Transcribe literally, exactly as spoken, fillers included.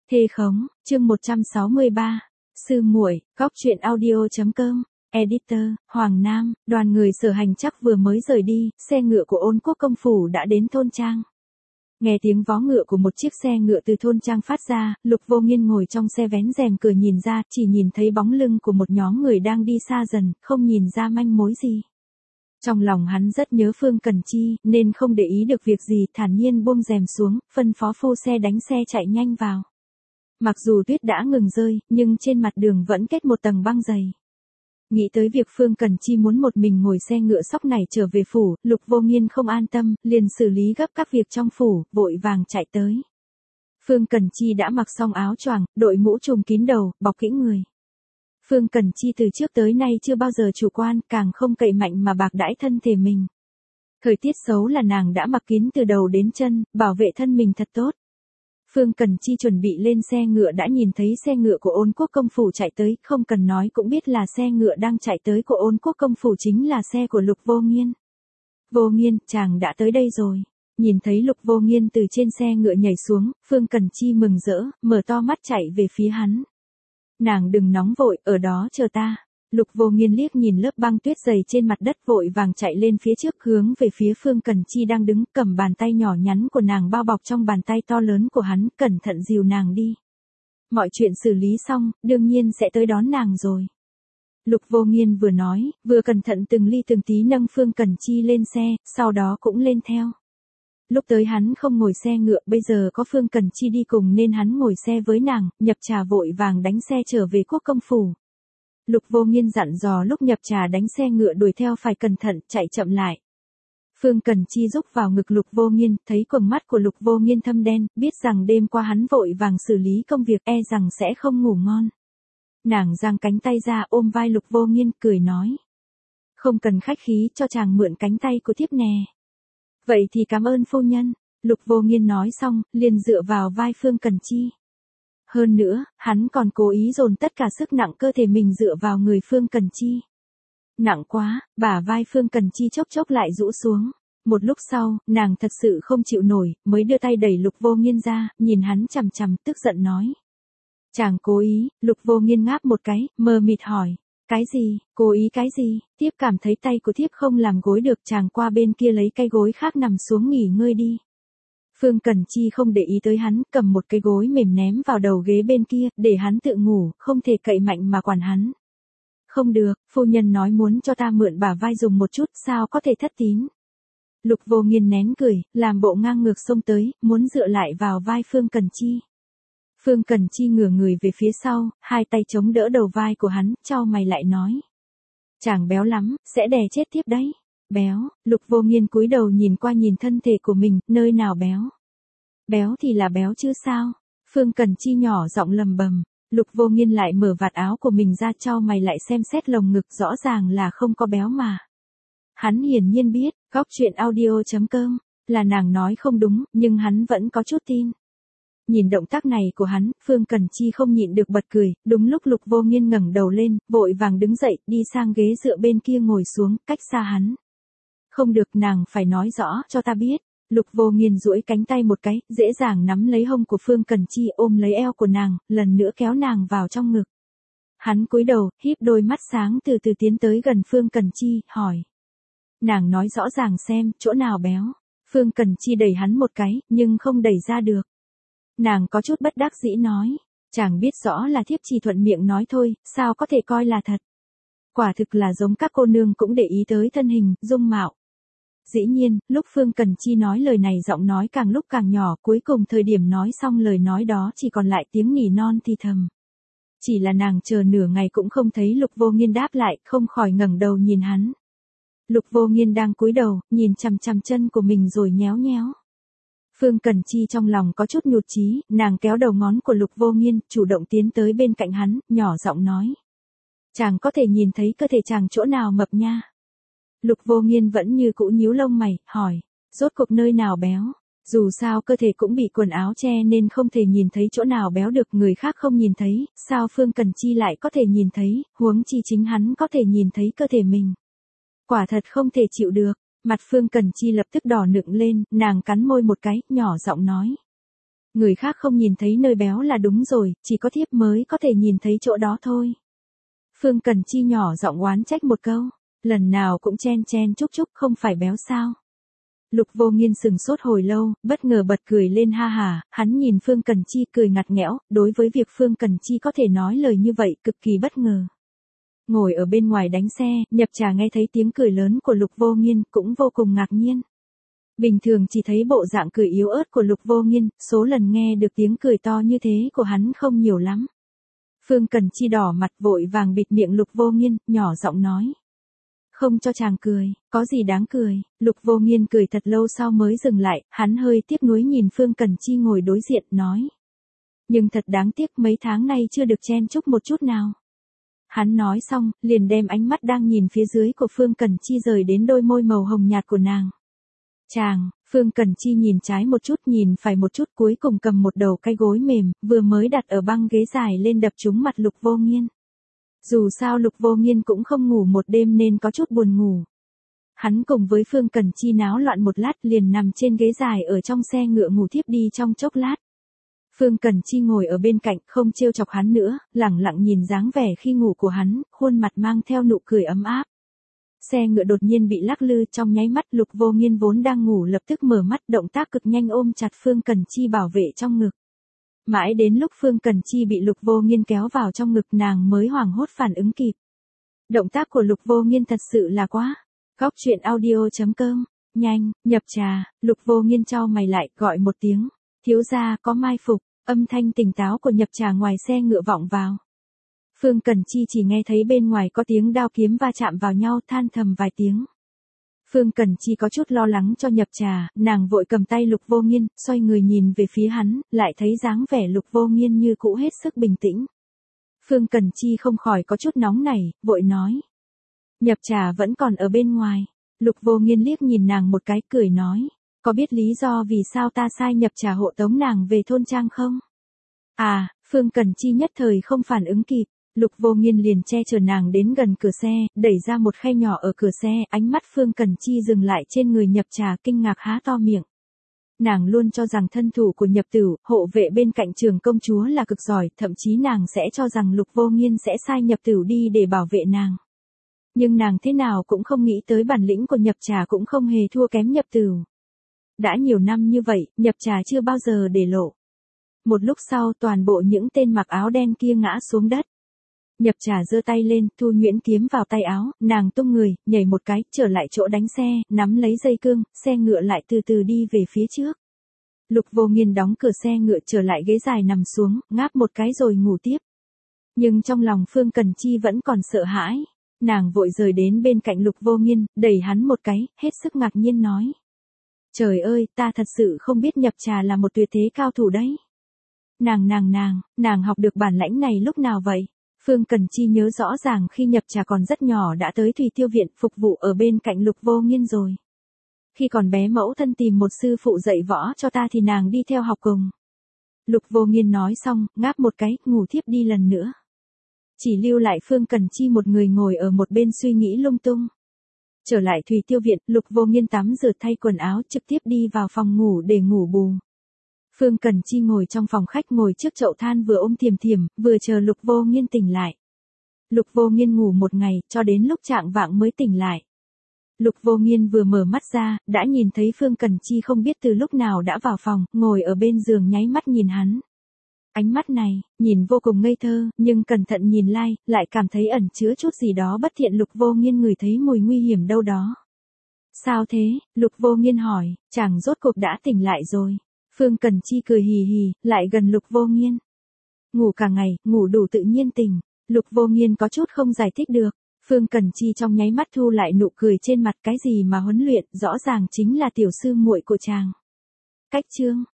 Thê khống, chương một trăm sáu mươi ba. Sư muội, góc truyện audio chấm com. Editor, Hoàng Nam, đoàn người Sở Hành chắc vừa mới rời đi, xe ngựa của Ôn Quốc công phủ đã đến thôn trang. Nghe tiếng vó ngựa của một chiếc xe ngựa từ thôn trang phát ra, Lục Vô Nghiên ngồi trong xe vén rèm cửa nhìn ra, chỉ nhìn thấy bóng lưng của một nhóm người đang đi xa dần, không nhìn ra manh mối gì. Trong lòng hắn rất nhớ Phương Cẩn Chi, nên không để ý được việc gì, thản nhiên buông rèm xuống, phân phó phu xe đánh xe chạy nhanh vào. Mặc dù tuyết đã ngừng rơi, nhưng trên mặt đường vẫn kết một tầng băng dày. Nghĩ tới việc Phương Cẩn Chi muốn một mình ngồi xe ngựa sóc này trở về phủ, Lục Vô Nghiên không an tâm, liền xử lý gấp các việc trong phủ, vội vàng chạy tới. Phương Cẩn Chi đã mặc xong áo choàng, đội mũ trùm kín đầu, bọc kỹ người. Phương Cẩn Chi từ trước tới nay chưa bao giờ chủ quan, càng không cậy mạnh mà bạc đãi thân thể mình. Thời tiết xấu là nàng đã mặc kín từ đầu đến chân, bảo vệ thân mình thật tốt. Phương Cẩn Chi chuẩn bị lên xe ngựa đã nhìn thấy xe ngựa của Ôn Quốc công phủ chạy tới, không cần nói cũng biết là xe ngựa đang chạy tới của Ôn Quốc công phủ chính là xe của Lục Vô Nghiên. Vô Nghiên, chàng đã tới đây rồi. Nhìn thấy Lục Vô Nghiên từ trên xe ngựa nhảy xuống, Phương Cẩn Chi mừng rỡ, mở to mắt chạy về phía hắn. Nàng đừng nóng vội, ở đó chờ ta. Lục Vô Nghiên liếc nhìn lớp băng tuyết dày trên mặt đất, vội vàng chạy lên phía trước, hướng về phía Phương Cẩn Chi đang đứng, cầm bàn tay nhỏ nhắn của nàng bao bọc trong bàn tay to lớn của hắn, cẩn thận dìu nàng đi. Mọi chuyện xử lý xong, đương nhiên sẽ tới đón nàng rồi. Lục Vô Nghiên vừa nói, vừa cẩn thận từng ly từng tí nâng Phương Cẩn Chi lên xe, sau đó cũng lên theo. Lúc tới hắn không ngồi xe ngựa, bây giờ có Phương Cẩn Chi đi cùng nên hắn ngồi xe với nàng, nhập trà vội vàng đánh xe trở về Quốc công phủ. Lục Vô Nghiên dặn dò lúc nhập trà đánh xe ngựa đuổi theo phải cẩn thận, chạy chậm lại. Phương Cẩn Chi rúc vào ngực Lục Vô Nghiên, thấy quầng mắt của Lục Vô Nghiên thâm đen, biết rằng đêm qua hắn vội vàng xử lý công việc, e rằng sẽ không ngủ ngon. Nàng giang cánh tay ra ôm vai Lục Vô Nghiên, cười nói. Không cần khách khí, cho chàng mượn cánh tay của thiếp nè. Vậy thì cảm ơn phu nhân. Lục Vô Nghiên nói xong, liền dựa vào vai Phương Cẩn Chi. Hơn nữa, hắn còn cố ý dồn tất cả sức nặng cơ thể mình dựa vào người Phương Cẩn Chi. Nặng quá, bả vai Phương Cẩn Chi chốc chốc lại rũ xuống. Một lúc sau, nàng thật sự không chịu nổi, mới đưa tay đẩy Lục Vô Nghiên ra, nhìn hắn chằm chằm, tức giận nói. Chàng cố ý. Lục Vô Nghiên ngáp một cái, mờ mịt hỏi. Cái gì, cố ý cái gì? Thiếp cảm thấy tay của thiếp không làm gối được, chàng qua bên kia lấy cái gối khác nằm xuống nghỉ ngơi đi. Phương Cẩn Chi không để ý tới hắn, cầm một cái gối mềm ném vào đầu ghế bên kia, để hắn tự ngủ, không thể cậy mạnh mà quản hắn. Không được, phu nhân nói muốn cho ta mượn bả vai dùng một chút, sao có thể thất tín. Lục Vô Nghiên nén cười, làm bộ ngang ngược xông tới, muốn dựa lại vào vai Phương Cẩn Chi. Phương Cẩn Chi ngửa người về phía sau, hai tay chống đỡ đầu vai của hắn, chau mày lại nói. Chàng béo lắm, sẽ đè chết tiếp đấy. Béo. Lục Vô Nghiên cúi đầu nhìn qua nhìn thân thể của mình, nơi nào béo. Béo thì là béo chứ sao. Phương Cẩn Chi nhỏ giọng lầm bầm. Lục Vô Nghiên lại mở vạt áo của mình ra, chau mày lại xem xét lồng ngực, rõ ràng là không có béo mà. Hắn hiển nhiên biết, góc truyện audio chấm com, là nàng nói không đúng, nhưng hắn vẫn có chút tin. Nhìn động tác này của hắn, Phương Cẩn Chi không nhịn được bật cười, đúng lúc Lục Vô Nghiên ngẩng đầu lên, vội vàng đứng dậy, đi sang ghế dựa bên kia ngồi xuống, cách xa hắn. Không được, nàng phải nói rõ cho ta biết. Lục Vô Nghiên duỗi cánh tay một cái, dễ dàng nắm lấy hông của Phương Cẩn Chi, ôm lấy eo của nàng, lần nữa kéo nàng vào trong ngực. Hắn cúi đầu, híp đôi mắt sáng từ từ tiến tới gần Phương Cẩn Chi, hỏi. Nàng nói rõ ràng xem, chỗ nào béo. Phương Cẩn Chi đẩy hắn một cái, nhưng không đẩy ra được. Nàng có chút bất đắc dĩ nói. Chàng biết rõ là thiếp chỉ thuận miệng nói thôi, sao có thể coi là thật. Quả thực là giống các cô nương cũng để ý tới thân hình, dung mạo. Dĩ nhiên, lúc Phương Cẩn Chi nói lời này giọng nói càng lúc càng nhỏ, cuối cùng thời điểm nói xong lời nói đó chỉ còn lại tiếng nỉ non thì thầm. Chỉ là nàng chờ nửa ngày cũng không thấy Lục Vô Nghiên đáp lại, không khỏi ngẩng đầu nhìn hắn. Lục Vô Nghiên đang cúi đầu, nhìn chằm chằm chân của mình rồi nhéo nhéo. Phương Cẩn Chi trong lòng có chút nhụt chí, nàng kéo đầu ngón của Lục Vô Nghiên, chủ động tiến tới bên cạnh hắn, nhỏ giọng nói. Chàng có thể nhìn thấy cơ thể chàng chỗ nào mập nha. Lục Vô Nghiên vẫn như cũ nhíu lông mày, hỏi, rốt cuộc nơi nào béo? Dù sao cơ thể cũng bị quần áo che nên không thể nhìn thấy chỗ nào béo được, người khác không nhìn thấy, sao Phương Cẩn Chi lại có thể nhìn thấy, huống chi chính hắn có thể nhìn thấy cơ thể mình. Quả thật không thể chịu được. Mặt Phương Cẩn Chi lập tức đỏ nựng lên, nàng cắn môi một cái, nhỏ giọng nói. Người khác không nhìn thấy nơi béo là đúng rồi, chỉ có thiếp mới có thể nhìn thấy chỗ đó thôi. Phương Cần Chi nhỏ giọng oán trách một câu, lần nào cũng chen chen chúc chúc không phải béo sao. Lục Vô Nghiên sừng sốt hồi lâu, bất ngờ bật cười lên ha hà, hắn nhìn Phương Cần Chi cười ngặt nghẽo, đối với việc Phương Cần Chi có thể nói lời như vậy cực kỳ bất ngờ. Ngồi ở bên ngoài đánh xe, Nhập Trà nghe thấy tiếng cười lớn của Lục Vô Nghiên, cũng vô cùng ngạc nhiên. Bình thường chỉ thấy bộ dạng cười yếu ớt của Lục Vô Nghiên, số lần nghe được tiếng cười to như thế của hắn không nhiều lắm. Phương Cần Chi đỏ mặt vội vàng bịt miệng Lục Vô Nghiên, nhỏ giọng nói. Không cho chàng cười, có gì đáng cười. Lục Vô Nghiên cười thật lâu sau mới dừng lại, hắn hơi tiếc nuối nhìn Phương Cần Chi ngồi đối diện, nói. Nhưng thật đáng tiếc mấy tháng nay chưa được chen chúc một chút nào. Hắn nói xong, liền đem ánh mắt đang nhìn phía dưới của Phương Cần Chi rời đến đôi môi màu hồng nhạt của nàng. Chàng, Phương Cần Chi nhìn trái một chút nhìn phải một chút cuối cùng cầm một đầu cái gối mềm, vừa mới đặt ở băng ghế dài lên đập trúng mặt Lục Vô Nghiên. Dù sao Lục Vô Nghiên cũng không ngủ một đêm nên có chút buồn ngủ. Hắn cùng với Phương Cần Chi náo loạn một lát liền nằm trên ghế dài ở trong xe ngựa ngủ thiếp đi trong chốc lát. Phương Cần Chi ngồi ở bên cạnh không trêu chọc hắn nữa, lẳng lặng nhìn dáng vẻ khi ngủ của hắn, khuôn mặt mang theo nụ cười ấm áp. Xe ngựa đột nhiên bị lắc lư trong nháy mắt Lục Vô Nghiên vốn đang ngủ lập tức mở mắt động tác cực nhanh ôm chặt Phương Cần Chi bảo vệ trong ngực. Mãi đến lúc Phương Cần Chi bị Lục Vô Nghiên kéo vào trong ngực nàng mới hoảng hốt phản ứng kịp. Động tác của Lục Vô Nghiên thật sự là quá. Góc truyện audio chấm com, nhanh, Nhập Trà, Lục Vô Nghiên chau mày lại gọi một tiếng. Thiếu gia có mai phục, âm thanh tỉnh táo của Nhập Trà ngoài xe ngựa vọng vào. Phương Cần Chi chỉ nghe thấy bên ngoài có tiếng đao kiếm va chạm vào nhau than thầm vài tiếng. Phương Cần Chi có chút lo lắng cho Nhập Trà, nàng vội cầm tay Lục Vô Nghiên, xoay người nhìn về phía hắn, lại thấy dáng vẻ Lục Vô Nghiên như cũ hết sức bình tĩnh. Phương Cần Chi không khỏi có chút nóng nảy, vội nói. Nhập Trà vẫn còn ở bên ngoài. Lục Vô Nghiên liếc nhìn nàng một cái cười nói. Có biết lý do vì sao ta sai Nhập Trà hộ tống nàng về thôn trang không? À, Phương Cần Chi nhất thời không phản ứng kịp. Lục Vô Nghiên liền che chở nàng đến gần cửa xe, đẩy ra một khe nhỏ ở cửa xe, ánh mắt Phương Cần Chi dừng lại trên người Nhập Trà kinh ngạc há to miệng. Nàng luôn cho rằng thân thủ của Nhập Tửu, hộ vệ bên cạnh Trường công chúa là cực giỏi, thậm chí nàng sẽ cho rằng Lục Vô Nghiên sẽ sai Nhập Tửu đi để bảo vệ nàng. Nhưng nàng thế nào cũng không nghĩ tới bản lĩnh của Nhập Trà cũng không hề thua kém Nhập Tửu. Đã nhiều năm như vậy, Nhập Trà chưa bao giờ để lộ. Một lúc sau toàn bộ những tên mặc áo đen kia ngã xuống đất. Nhập Trà giơ tay lên, thu nhuyễn kiếm vào tay áo, nàng tung người, nhảy một cái, trở lại chỗ đánh xe, nắm lấy dây cương, xe ngựa lại từ từ đi về phía trước. Lục Vô Nghiên đóng cửa xe ngựa trở lại ghế dài nằm xuống, ngáp một cái rồi ngủ tiếp. Nhưng trong lòng Phương Cần Chi vẫn còn sợ hãi. Nàng vội rời đến bên cạnh Lục Vô Nghiên, đẩy hắn một cái, hết sức ngạc nhiên nói. Trời ơi, ta thật sự không biết Nhập Trà là một tuyệt thế cao thủ đấy. Nàng nàng nàng, nàng học được bản lãnh này lúc nào vậy? Phương Cần Chi nhớ rõ ràng khi Nhập Trà còn rất nhỏ đã tới Thủy Tiêu Viện phục vụ ở bên cạnh Lục Vô Nghiên rồi. Khi còn bé mẫu thân tìm một sư phụ dạy võ cho ta thì nàng đi theo học cùng. Lục Vô Nghiên nói xong, ngáp một cái, ngủ thiếp đi lần nữa. Chỉ lưu lại Phương Cần Chi một người ngồi ở một bên suy nghĩ lung tung. Trở lại Thủy Tiêu Viện, Lục Vô Nghiên tắm rửa thay quần áo trực tiếp đi vào phòng ngủ để ngủ bù. Phương Cần Chi ngồi trong phòng khách ngồi trước chậu than vừa ôm Thiềm Thiềm, vừa chờ Lục Vô Nghiên tỉnh lại. Lục Vô Nghiên ngủ một ngày, cho đến lúc trạng vạng mới tỉnh lại. Lục Vô Nghiên vừa mở mắt ra, đã nhìn thấy Phương Cần Chi không biết từ lúc nào đã vào phòng, ngồi ở bên giường nháy mắt nhìn hắn. Ánh mắt này, nhìn vô cùng ngây thơ, nhưng cẩn thận nhìn lại, lại cảm thấy ẩn chứa chút gì đó bất thiện. Lục Vô Nghiên ngửi thấy mùi nguy hiểm đâu đó. Sao thế? Lục Vô Nghiên hỏi, chàng rốt cuộc đã tỉnh lại rồi. Phương Cần Chi cười hì hì, lại gần Lục Vô Nghiên. Ngủ cả ngày, ngủ đủ tự nhiên tỉnh. Lục Vô Nghiên có chút không giải thích được. Phương Cần Chi trong nháy mắt thu lại nụ cười trên mặt, cái gì mà huấn luyện, rõ ràng chính là tiểu sư muội của chàng. Cách chương